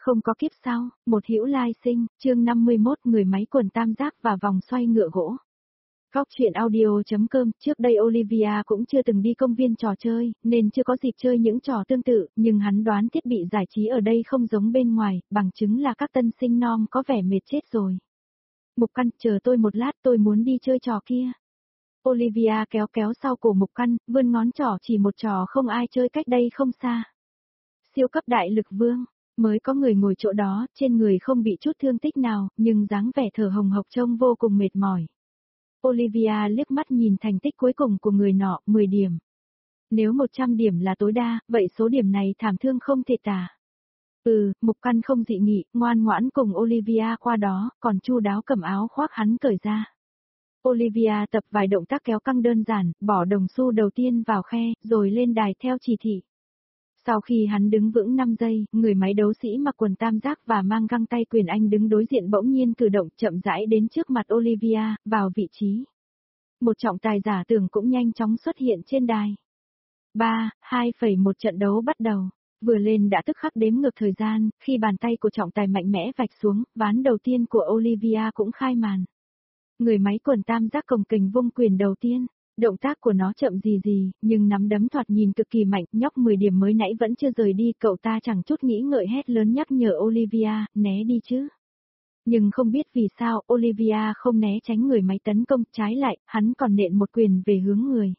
Không có kiếp sau, một hữu lai sinh, chương 51 người máy quần tam giác và vòng xoay ngựa gỗ. Góc truyện audio.com, trước đây Olivia cũng chưa từng đi công viên trò chơi, nên chưa có dịp chơi những trò tương tự, nhưng hắn đoán thiết bị giải trí ở đây không giống bên ngoài, bằng chứng là các tân sinh non có vẻ mệt chết rồi. Mục Căn, chờ tôi một lát, tôi muốn đi chơi trò kia. Olivia kéo kéo sau cổ Mục Căn, vươn ngón trỏ chỉ một trò không ai chơi cách đây không xa. Siêu cấp đại lực vương. Mới có người ngồi chỗ đó, trên người không bị chút thương tích nào, nhưng dáng vẻ thở hồng hộc trông vô cùng mệt mỏi. Olivia liếc mắt nhìn thành tích cuối cùng của người nọ, 10 điểm. Nếu 100 điểm là tối đa, vậy số điểm này thảm thương không thể tả. Mục Căn không dị nghị, ngoan ngoãn cùng Olivia qua đó, còn chu đáo cầm áo khoác hắn cởi ra. Olivia tập vài động tác kéo căng đơn giản, bỏ đồng xu đầu tiên vào khe, rồi lên đài theo chỉ thị. Sau khi hắn đứng vững 5 giây, người máy đấu sĩ mặc quần tam giác và mang găng tay quyền Anh đứng đối diện bỗng nhiên cử động chậm rãi đến trước mặt Olivia, vào vị trí. Một trọng tài giả tưởng cũng nhanh chóng xuất hiện trên đài. 3, 2, 1 trận đấu bắt đầu. Vừa lên đã tức khắc đếm ngược thời gian, khi bàn tay của trọng tài mạnh mẽ vạch xuống, ván đầu tiên của Olivia cũng khai màn. Người máy quần tam giác cồng kềnh vung quyền đầu tiên. Động tác của nó chậm gì, nhưng nắm đấm thoạt nhìn cực kỳ mạnh, nhóc 10 điểm mới nãy vẫn chưa rời đi, cậu ta chẳng chút nghĩ ngợi hét lớn nhắc nhở Olivia, né đi chứ. Nhưng không biết vì sao, Olivia không né tránh người máy tấn công, trái lại, hắn còn nện một quyền về hướng người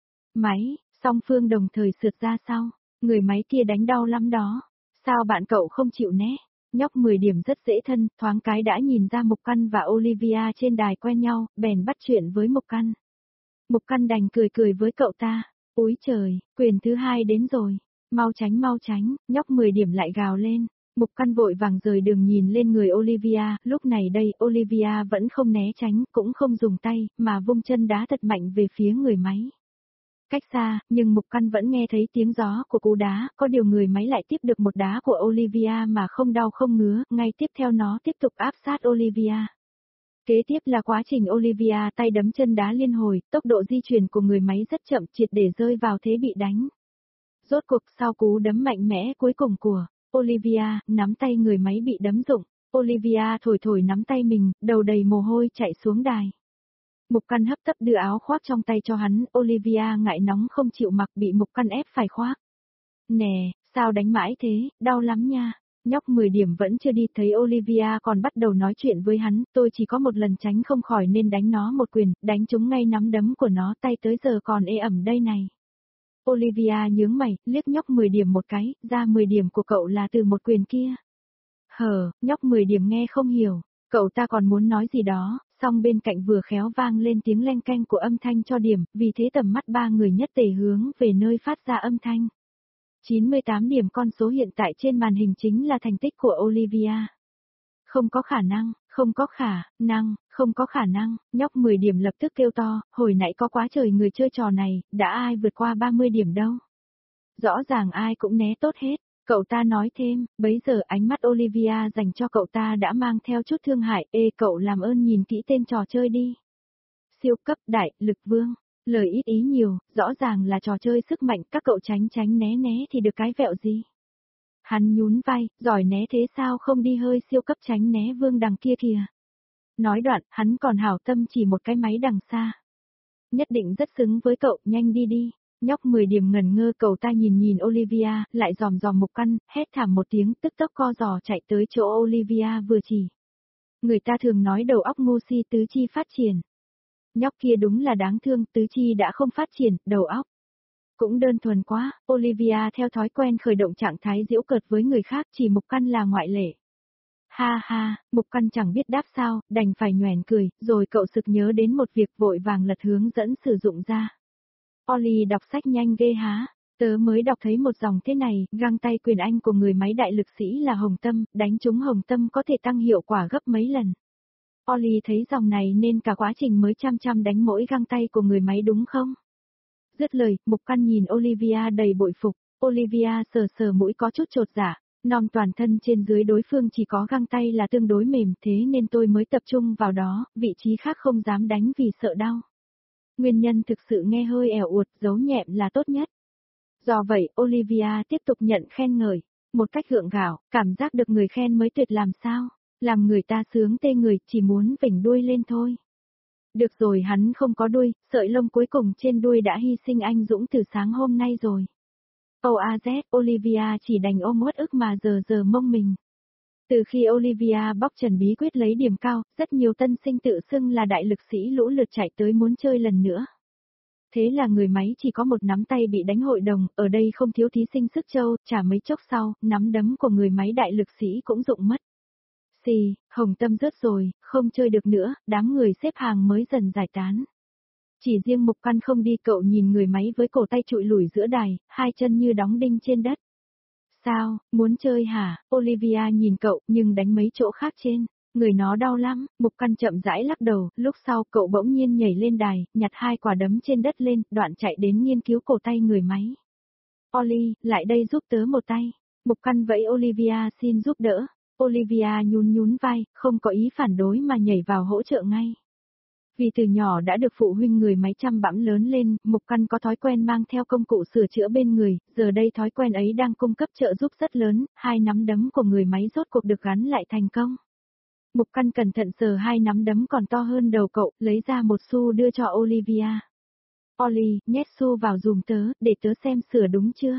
máy, song phương đồng thời sượt ra sau, người máy kia đánh đau lắm đó, sao bạn cậu không chịu né? Nhóc 10 điểm rất dễ thân, thoáng cái đã nhìn ra Mục Căn và Olivia trên đài quen nhau, bèn bắt chuyện với Mục Căn. Mục Căn đành cười với cậu ta, úi trời, quyền thứ hai đến rồi, mau tránh, nhóc 10 điểm lại gào lên. Mục Căn vội vàng rời đường nhìn lên người Olivia, lúc này đây Olivia vẫn không né tránh, cũng không dùng tay, mà vung chân đá thật mạnh về phía người máy. Cách xa, nhưng Mục Căn vẫn nghe thấy tiếng gió của cú đá, có điều người máy lại tiếp được một đá của Olivia mà không đau không ngứa, ngay tiếp theo nó tiếp tục áp sát Olivia. Kế tiếp là quá trình Olivia tay đấm chân đá liên hồi, tốc độ di chuyển của người máy rất chậm triệt để rơi vào thế bị đánh. Rốt cuộc sau cú đấm mạnh mẽ cuối cùng của Olivia, nắm tay người máy bị đấm rụng, Olivia thổi nắm tay mình, đầu đầy mồ hôi chạy xuống đài. Mục Căn hấp tấp đưa áo khoác trong tay cho hắn, Olivia ngại nóng không chịu mặc bị Mục Căn ép phải khoác. Nè, sao đánh mãi thế, đau lắm nha. Nhóc 10 điểm vẫn chưa đi thấy Olivia còn bắt đầu nói chuyện với hắn, tôi chỉ có một lần tránh không khỏi nên đánh nó một quyền, đánh trúng ngay nắm đấm của nó tay tới giờ còn ê ẩm đây này. Olivia nhướng mày, liếc nhóc 10 điểm một cái, ra 10 điểm của cậu là từ một quyền kia. Nhóc 10 điểm nghe không hiểu, cậu ta còn muốn nói gì đó, song bên cạnh vừa khéo vang lên tiếng leng keng của âm thanh cho điểm, vì thế tầm mắt ba người nhất tề hướng về nơi phát ra âm thanh. 98 điểm con số hiện tại trên màn hình chính là thành tích của Olivia. Không có khả năng, nhóc 10 điểm lập tức kêu to, hồi nãy có quá trời người chơi trò này, đã ai vượt qua 30 điểm đâu. Rõ ràng ai cũng né tốt hết, cậu ta nói thêm, bấy giờ ánh mắt Olivia dành cho cậu ta đã mang theo chút thương hại, cậu làm ơn nhìn kỹ tên trò chơi đi. Siêu cấp đại lực vương. Lời ít ý nhiều, rõ ràng là trò chơi sức mạnh, các cậu tránh né thì được cái vẹo gì. Hắn nhún vai, giỏi né thế sao không đi hơi siêu cấp tránh né vương đằng kia kìa. Nói đoạn, hắn còn hảo tâm chỉ một cái máy đằng xa. Nhất định rất xứng với cậu, nhanh đi. Nhóc 10 điểm ngẩn ngơ, cậu ta nhìn Olivia, lại dòm Mục Căn, hét thảm một tiếng, tức tốc co giò chạy tới chỗ Olivia vừa chỉ. Người ta thường nói đầu óc ngu si tứ chi phát triển. Nhóc kia đúng là đáng thương, tứ chi đã không phát triển, đầu óc cũng đơn thuần quá. Olivia theo thói quen khởi động trạng thái giễu cợt với người khác, chỉ Mục Căn là ngoại lệ. Ha, Mục Căn chẳng biết đáp sao, đành phải nhoẻn cười, rồi cậu sực nhớ đến một việc vội vàng lật hướng dẫn sử dụng ra. Ollie đọc sách nhanh ghê há, tớ mới đọc thấy một dòng thế này, găng tay quyền Anh của người máy đại lực sĩ là hồng tâm, đánh trúng hồng tâm có thể tăng hiệu quả gấp mấy lần. Ollie thấy dòng này nên cả quá trình mới chăm đánh mỗi găng tay của người máy đúng không? Dứt lời, Mục Căn nhìn Olivia đầy bội phục, Olivia sờ mũi có chút chột dạ, non toàn thân trên dưới đối phương chỉ có găng tay là tương đối mềm thế nên tôi mới tập trung vào đó, vị trí khác không dám đánh vì sợ đau. Nguyên nhân thực sự nghe hơi ẻo uột, giấu nhẹm là tốt nhất. Do vậy, Olivia tiếp tục nhận khen ngợi. Một cách gượng gạo, cảm giác được người khen mới tuyệt làm sao, làm người ta sướng tê người, chỉ muốn vểnh đuôi lên thôi. Được rồi, hắn không có đuôi, sợi lông cuối cùng trên đuôi đã hy sinh anh dũng từ sáng hôm nay rồi. OAZ, Olivia chỉ đành ôm uất ức mà giờ mông mình. Từ khi Olivia bóc trần bí quyết lấy điểm cao, rất nhiều tân sinh tự xưng là đại lực sĩ lũ lượt chạy tới muốn chơi lần nữa. Thế là người máy chỉ có một nắm tay bị đánh hội đồng, ở đây không thiếu thí sinh sức châu, chả mấy chốc sau, nắm đấm của người máy đại lực sĩ cũng rụng mất. Xì, hồng tâm rớt rồi, không chơi được nữa, đám người xếp hàng mới dần giải tán. Chỉ riêng Mục Căn không đi, cậu nhìn người máy với cổ tay trụi lủi giữa đài, hai chân như đóng đinh trên đất. Sao, muốn chơi hả? Olivia nhìn cậu nhưng đánh mấy chỗ khác trên. Người nó đau lắm, Mục Căn chậm rãi lắc đầu, lúc sau cậu bỗng nhiên nhảy lên đài, nhặt hai quả đấm trên đất lên, đoạn chạy đến nghiên cứu cổ tay người máy. Oli, lại đây giúp tớ một tay. Mục Căn vẫy Olivia xin giúp đỡ. Olivia nhún vai, không có ý phản đối mà nhảy vào hỗ trợ ngay. Vì từ nhỏ đã được phụ huynh người máy chăm bẵm lớn lên, Mục Căn có thói quen mang theo công cụ sửa chữa bên người, giờ đây thói quen ấy đang cung cấp trợ giúp rất lớn, hai nắm đấm của người máy rốt cuộc được gắn lại thành công. Mục Căn cẩn thận sờ hai nắm đấm còn to hơn đầu cậu, lấy ra một xu đưa cho Olivia. Oli, nhét xu vào dùm tớ, để tớ xem sửa đúng chưa.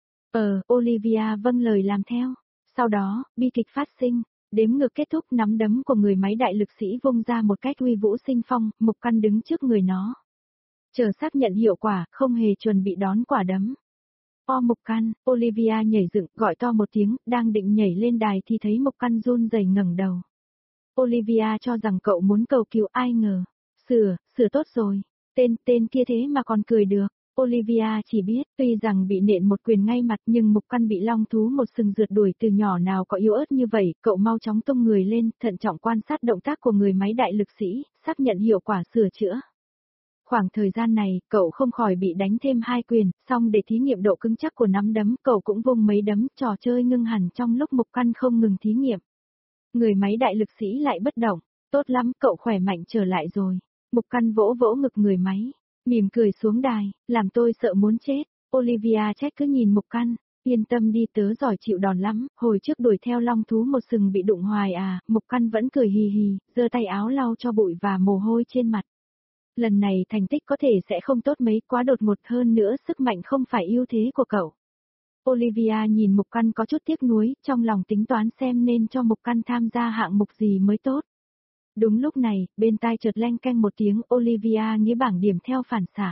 Olivia vâng lời làm theo. Sau đó, bi kịch phát sinh, đếm ngược kết thúc, nắm đấm của người máy đại lực sĩ vung ra một cách uy vũ sinh phong, Mục Căn đứng trước người nó. Chờ xác nhận hiệu quả, không hề chuẩn bị đón quả đấm. Mục Căn, Olivia nhảy dựng, gọi to một tiếng, đang định nhảy lên đài thì thấy Mục Căn run rẩy ngẩng đầu. Olivia cho rằng cậu muốn cầu cứu, ai ngờ. Sửa tốt rồi. Tên kia thế mà còn cười được. Olivia chỉ biết, tuy rằng bị nện một quyền ngay mặt nhưng Mục Căn bị long thú một sừng rượt đuổi từ nhỏ nào có yếu ớt như vậy, cậu mau chóng tung người lên, thận trọng quan sát động tác của người máy đại lực sĩ, xác nhận hiệu quả sửa chữa. Khoảng thời gian này, cậu không khỏi bị đánh thêm hai quyền, xong để thí nghiệm độ cứng chắc của nắm đấm, cậu cũng vung mấy đấm, trò chơi ngưng hẳn trong lúc Mục Căn không ngừng thí nghiệm. Người máy đại lực sĩ lại bất động, tốt lắm, cậu khỏe mạnh trở lại rồi. Mục Căn vỗ vỗ ngực người máy, mỉm cười xuống đài, làm tôi sợ muốn chết. Olivia trách cứ nhìn Mục Căn, yên tâm đi, tớ giỏi chịu đòn lắm, hồi trước đuổi theo long thú một sừng bị đụng hoài à. Mục Căn vẫn cười hì hì, giơ tay áo lau cho bụi và mồ hôi trên mặt. Lần này thành tích có thể sẽ không tốt mấy, quá đột ngột, hơn nữa sức mạnh không phải ưu thế của cậu. Olivia nhìn Mục Căn có chút tiếc nuối, trong lòng tính toán xem nên cho Mục Căn tham gia hạng mục gì mới tốt. Đúng lúc này, bên tai chợt leng keng một tiếng, Olivia nghĩ bảng điểm theo phản xạ.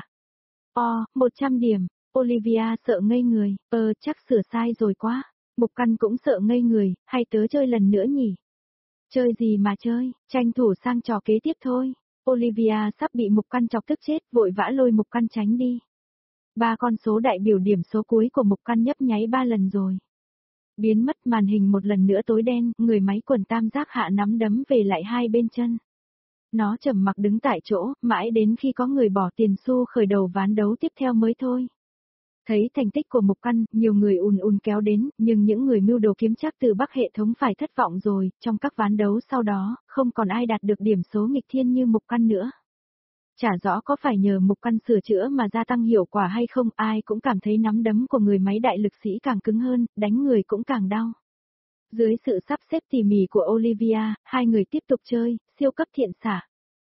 100 điểm, Olivia sợ ngây người, chắc sửa sai rồi quá. Mục Căn cũng sợ ngây người, hay tớ chơi lần nữa nhỉ? Chơi gì mà chơi, tranh thủ sang trò kế tiếp thôi. Olivia sắp bị Mục Căn chọc tức chết, vội vã lôi Mục Căn tránh đi. Ba con số đại biểu điểm số cuối của Mục Căn nhấp nháy 3 lần rồi. Biến mất, màn hình một lần nữa tối đen, người máy quần tam giác hạ nắm đấm về lại hai bên chân. Nó trầm mặc đứng tại chỗ, mãi đến khi có người bỏ tiền xu khởi đầu ván đấu tiếp theo mới thôi. Thấy thành tích của Mục Căn, nhiều người ùn kéo đến, nhưng những người mưu đồ kiếm trác từ Bắc hệ thống phải thất vọng rồi, trong các ván đấu sau đó, không còn ai đạt được điểm số nghịch thiên như Mục Căn nữa. Chả rõ có phải nhờ Mục Căn sửa chữa mà gia tăng hiệu quả hay không, ai cũng cảm thấy nắm đấm của người máy đại lực sĩ càng cứng hơn, đánh người cũng càng đau. Dưới sự sắp xếp tỉ mỉ của Olivia, hai người tiếp tục chơi, siêu cấp thiện xạ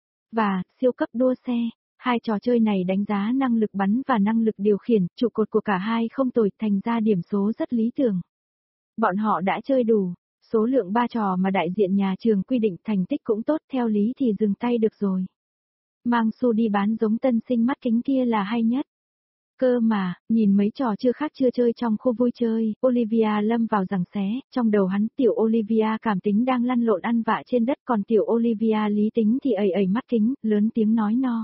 và siêu cấp đua xe. Hai trò chơi này đánh giá năng lực bắn và năng lực điều khiển, trụ cột của cả hai không tồi, thành ra điểm số rất lý tưởng. Bọn họ đã chơi đủ, số lượng 3 trò mà đại diện nhà trường quy định, thành tích cũng tốt, theo lý thì dừng tay được rồi. Mang xu đi bán giống tân sinh mắt kính kia là hay nhất. Cơ mà, nhìn mấy trò chưa chơi trong khu vui chơi, Olivia lâm vào giằng xé, trong đầu hắn tiểu Olivia cảm tính đang lăn lộn ăn vạ trên đất, còn tiểu Olivia lý tính thì ẩy mắt kính, lớn tiếng nói no.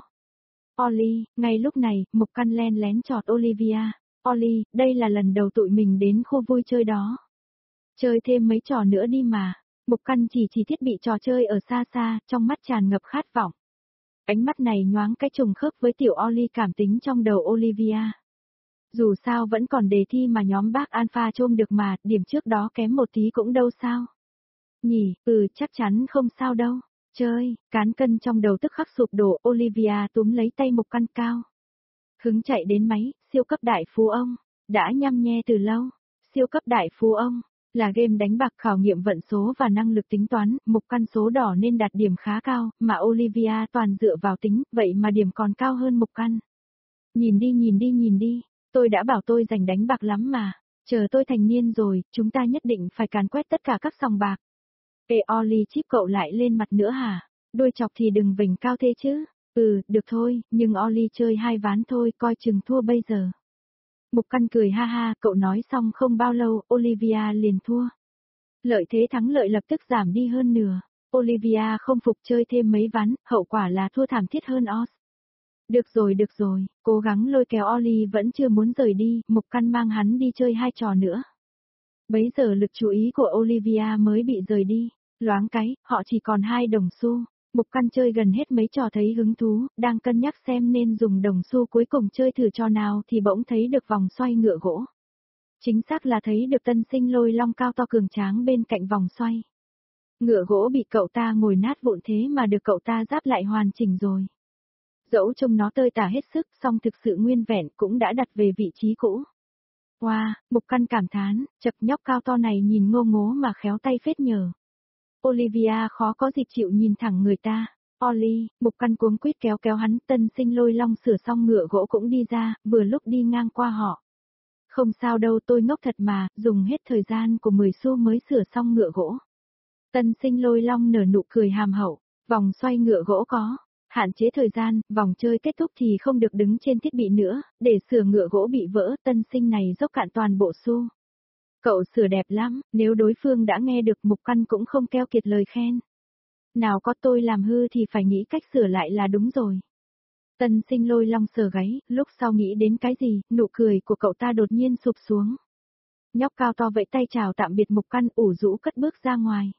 Oli, ngay lúc này, Mục Căn len lén chọt Olivia. Oli, đây là lần đầu tụi mình đến khu vui chơi đó. Chơi thêm mấy trò nữa đi mà. Mục Căn chỉ thiết bị trò chơi ở xa xa, trong mắt tràn ngập khát vọng. Ánh mắt này nhoáng cái trùng khớp với tiểu Oli cảm tính trong đầu Olivia. Dù sao vẫn còn đề thi mà nhóm bác Alpha trôm được mà, điểm trước đó kém một tí cũng đâu sao. Nhỉ, chắc chắn không sao đâu. Chơi, cán cân trong đầu tức khắc sụp đổ, Olivia túm lấy tay Mục Căn cao. Hứng chạy đến máy, siêu cấp đại phú ông. Đã nhăm nhe từ lâu. siêu cấp đại phú ông. Là game đánh bạc khảo nghiệm vận số và năng lực tính toán, Mục Căn số đỏ nên đạt điểm khá cao, mà Olivia toàn dựa vào tính, vậy mà điểm còn cao hơn Mục Căn. Nhìn đi, tôi đã bảo tôi giành đánh bạc lắm mà, chờ tôi thành niên rồi, chúng ta nhất định phải càn quét tất cả các sòng bạc. Ê Oli chip cậu lại lên mặt nữa hả? Đuôi chọc thì đừng vểnh cao thế chứ. Được thôi, nhưng Oli chơi 2 ván thôi, coi chừng thua bây giờ. Mục Căn cười ha ha, cậu nói xong không bao lâu, Olivia liền thua. Lợi thế thắng lợi lập tức giảm đi hơn nửa. Olivia không phục chơi thêm mấy ván, hậu quả là thua thảm thiết hơn Oz. Được rồi, cố gắng lôi kéo Oli vẫn chưa muốn rời đi, Mục Căn mang hắn đi chơi 2 trò nữa. Bấy giờ lực chú ý của Olivia mới bị rời đi, loáng cái, họ chỉ còn 2 đồng xu. Mục Căn chơi gần hết mấy trò thấy hứng thú, đang cân nhắc xem nên dùng đồng xu cuối cùng chơi thử trò nào thì bỗng thấy được vòng xoay ngựa gỗ. Chính xác là thấy được tân sinh lôi long cao to cường tráng bên cạnh vòng xoay. Ngựa gỗ bị cậu ta ngồi nát vụn thế mà được cậu ta giáp lại hoàn chỉnh rồi. Dẫu trông nó tơi tả hết sức, song thực sự nguyên vẹn cũng đã đặt về vị trí cũ. Wow, Mục Căn cảm thán, chật nhóc cao to này nhìn ngô ngố mà khéo tay phết nhờ. Olivia khó có dịp chịu nhìn thẳng người ta. Oli, Mục Căn cuống quýt kéo hắn, tân sinh lôi long sửa xong ngựa gỗ cũng đi ra, vừa lúc đi ngang qua họ. Không sao đâu, tôi ngốc thật mà, dùng hết thời gian của 10 xu mới sửa xong ngựa gỗ. Tân sinh lôi long nở nụ cười hàm hậu, vòng xoay ngựa gỗ có hạn chế thời gian, vòng chơi kết thúc thì không được đứng trên thiết bị nữa, để sửa ngựa gỗ bị vỡ, tân sinh này dốc cạn toàn bộ xu. Cậu sửa đẹp lắm, nếu đối phương đã nghe được Mục Căn cũng không keo kiệt lời khen. Nào có tôi làm hư thì phải nghĩ cách sửa lại là đúng rồi. Tân sinh lôi long sờ gáy, lúc sau nghĩ đến cái gì, nụ cười của cậu ta đột nhiên sụp xuống. Nhóc cao to vẫy tay chào tạm biệt Mục Căn ủ rũ cất bước ra ngoài.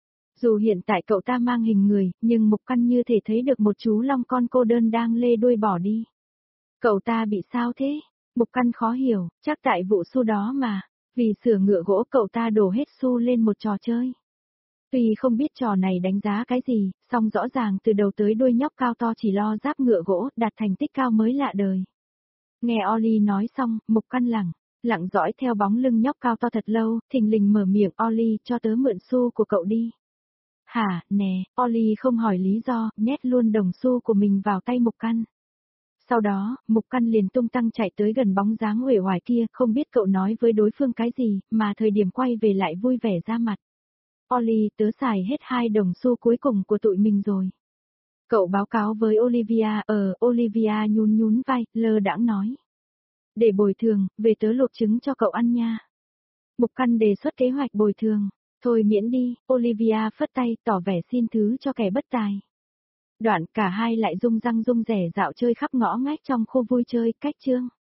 Dù hiện tại cậu ta mang hình người, nhưng Mục Căn như thể thấy được một chú long con cô đơn đang lê đuôi bỏ đi. Cậu ta bị sao thế? Mục Căn khó hiểu, chắc tại vụ xu đó mà. Vì sửa ngựa gỗ cậu ta đổ hết xu lên một trò chơi. Tuy không biết trò này đánh giá cái gì, song rõ ràng từ đầu tới đuôi nhóc cao to chỉ lo giáp ngựa gỗ, đạt thành tích cao mới lạ đời. Nghe Oli nói xong, Mục Căn lặng dõi theo bóng lưng nhóc cao to thật lâu, thình lình mở miệng, Oli cho tớ mượn xu của cậu đi. Hả, nè, Oli không hỏi lý do, nhét luôn đồng xu của mình vào tay Mục Căn. Sau đó, Mục Căn liền tung tăng chạy tới gần bóng dáng uể oải kia, không biết cậu nói với đối phương cái gì, mà thời điểm quay về lại vui vẻ ra mặt. Oli, tớ xài hết 2 đồng xu cuối cùng của tụi mình rồi. Cậu báo cáo với Olivia, Olivia nhún vai, lơ đãng nói. Để bồi thường, về tớ luộc trứng cho cậu ăn nha. Mục Căn đề xuất kế hoạch bồi thường. Thôi miễn đi, Olivia phất tay, tỏ vẻ xin thứ cho kẻ bất tài. Đoạn cả hai lại rung răng rung rẻ dạo chơi khắp ngõ ngách trong khu vui chơi, cách chương.